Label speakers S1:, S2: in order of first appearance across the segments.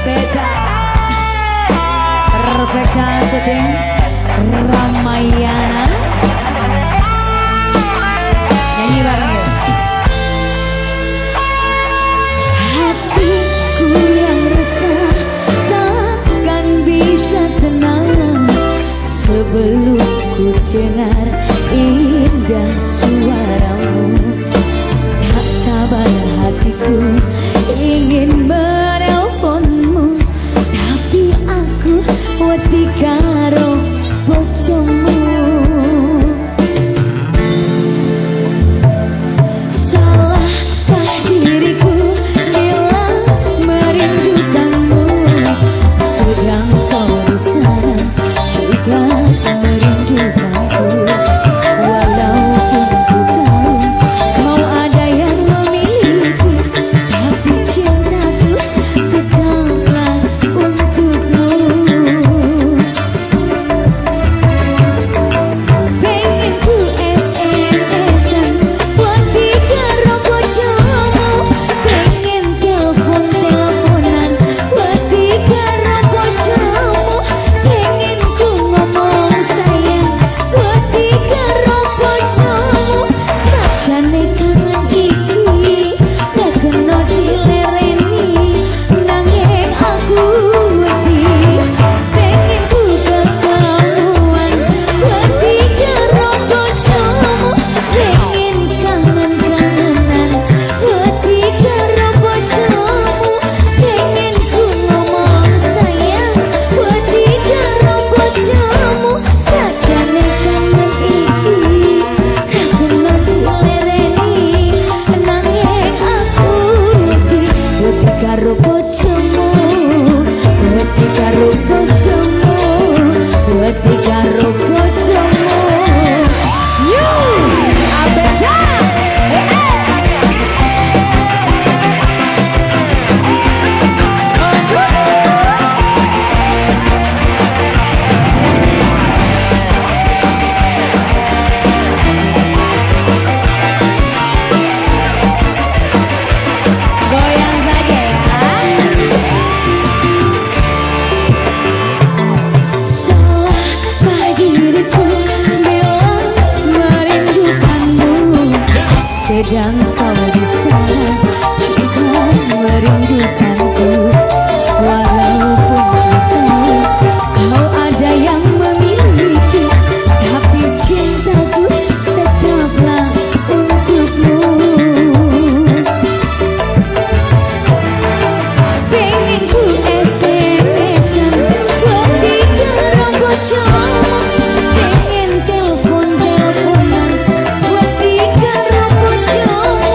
S1: beda. Perfecta setting Ramayana. Nyanyi bareng yuk. Hatiku yang resah takkan bisa tenang sebelum ku dengar indah suaramu. Tak sabar hatiku ingin menelponmu, tapi aku wedi karo bojomu. Salahkah diriku bila merindukanmu, sedang kau di sana juga merindukanku. Walaupun ku tahu kau ada yang memiliki, tapi cintaku tetaplah untukmu. Pengen ku SMS-an buat dikaro bojomu, pengen telepon-teleponan buat dikaro bojomu, pengen ku ngomong sayang buat dikaro bojomu. Sajane kangen iki gak kena dilereni, nanging aku wedi pengen ku ketemuan buat dikaro bojomu, pengen kangen-kangenan buat dikaro bojomu, pengen ku ngomong sayang buat dikaro bojomu. Sajane kangen iki gak kena dilereni, nanging aku wedi karo bojomu, wedi karo bojomu, wedi karo bojomu. You Abeda. Goyang saja ya. Salahkah diriku bila merindukanmu, sedang kau di sana juga merindukanku. Walaupun ku tahu kau ada yang memiliki, tapi cintaku tetaplah untukmu. Pengen ku SMS-an buat dikaro bojomu, pengen telepon-teleponan buat dikaro bojomu,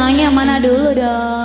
S1: tunangannya mana dulu dong?